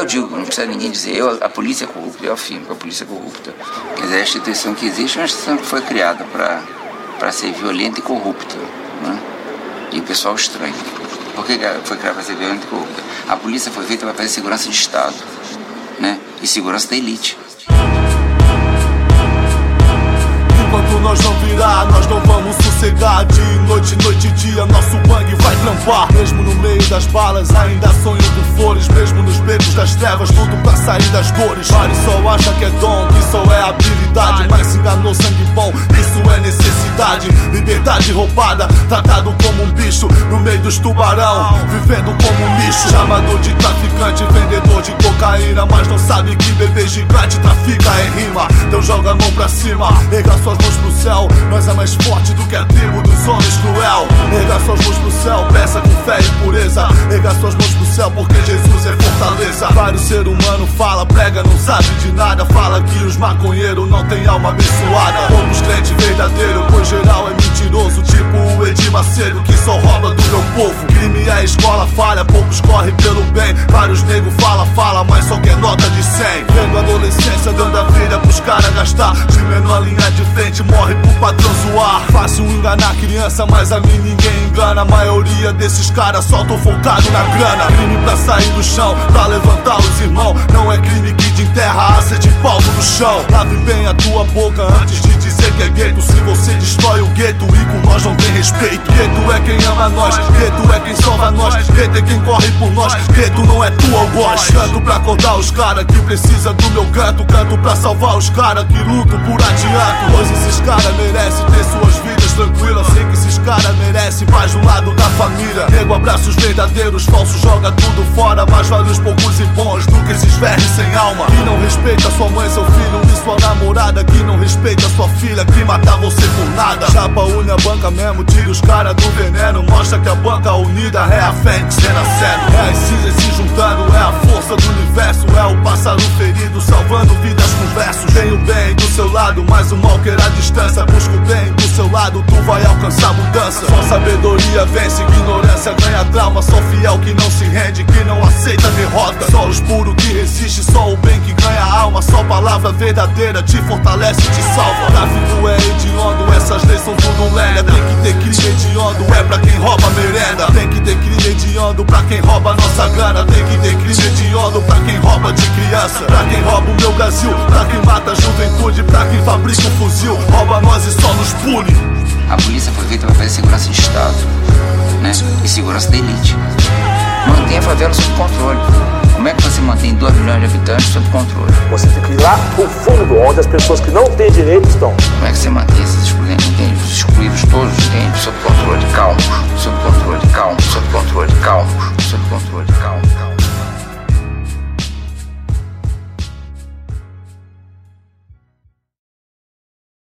eu digo, não precisa ninguém dizer, a polícia é corrupta, eu afirmo que a polícia é corrupta. Quer dizer, a instituição que existe é uma instituição que foi criada para ser violenta e corrupta, né? E o pessoal estranha. Por que foi criada para ser violenta e corrupta? A polícia foi feita para fazer segurança de Estado, né? E segurança da elite. Enquanto nós não virar, nós não vamos sossegar. Dia e noite, noite e dia, nosso bang vai trampar. Mesmo no meio das balas, ainda sonho com flores. Mesmo nos becos das trevas, tudo pra sair das dores. Vários só acha que é dom, que só é habilidade. Mas se enganou sangue bom, isso é necessidade. Liberdade roubada, tratado como um bicho no meio dos tubarão, vivendo como um lixo. Chamado de traficante, vendedor de cocaína, mas não sabe que bebê gigante trafica em rima. Então joga a mão pra cima, erga suas mãos pro céu. Nós é mais forte do que a tribo dos homens cruel. Erga suas mãos pro céu, peça com fé e pureza. Erga suas mãos pro céu porque Jesus é fortaleza. Vários ser humano fala, prega, não sabe de nada. Fala que os maconheiros não tem alma abençoada. Poucos crentes verdadeiros, pois geral é mentiroso. Tipo o Edir Macedo que só rouba do meu povo. Crime é escola falha, poucos correm pelo bem. Vários negros fala, mas só quer nota de 100. Vendo a adolescência dando a vida pros caras gastar. De menor linha de frente morre pro patrão zoar. Fácil enganar criança, mas a mim ninguém engana. A maioria desses caras só tô focado na grana. Crime pra sair do chão, pra levantar os irmãos. Não é crime que te enterra, aça de palmo no chão. Lave bem a tua boca antes de dizer que é gueto. Se você destrói o gueto e com nós não tem respeito. Gueto é quem ama nós, gueto é quem salva nós. Gueto é quem corre por nós, gueto não é tua algoz. Canto pra acordar os caras que precisa do meu canto. Canto pra salvar os caras que lutam por adianto. Pois esses caras merecem ter suas vidas tranquilas. Sei que esses caras merecem paz do lado da família. Nego abraça os verdadeiros, falsos joga tudo fora. Mais vale os poucos e bons do que esses vermes sem alma. Que não respeita sua mãe, seu filho e sua namorada. Que não respeita sua filha, que matar você por nada. Chapa une a banca mesmo, tira os caras do veneno. Mostra que a banca unida é a fênix renascendo. É as cinzas se juntando, é a força do universo. É o pássaro ferido, salvando vidas com versos. Tem o bem do seu lado, mas o mal quer a distância. Busca o bem do seu lado, tu vai alcançar mudança. Só sabedoria vence, ignorância ganha trauma. Só fiel que não se rende, que não aceita derrota. Só os puros que resiste, só o bem que ganha alma. Só palavra verdadeira te fortalece e te salva. Tráfico é hediondo, essas leis são tudo lenda. Tem que ter crime hediondo, é pra quem rouba merenda. Tem que ter crime hediondo pra quem rouba nossa grana. Tem que ter crime hediondo pra quem rouba de criança. Pra quem rouba o meu Brasil, pra quem mata a juventude. Pra quem fabrica um fuzil, rouba nós e só nos pune. A polícia foi feita para fazer segurança de Estado, né? E segurança da elite. Mantém a favela sob controle. Como é que você mantém 2 milhões de habitantes sob controle? Você tem que ir lá pro fundo, onde as pessoas que não têm direito estão. Como é que você mantém esses excluídos todos, sob controle, calmos?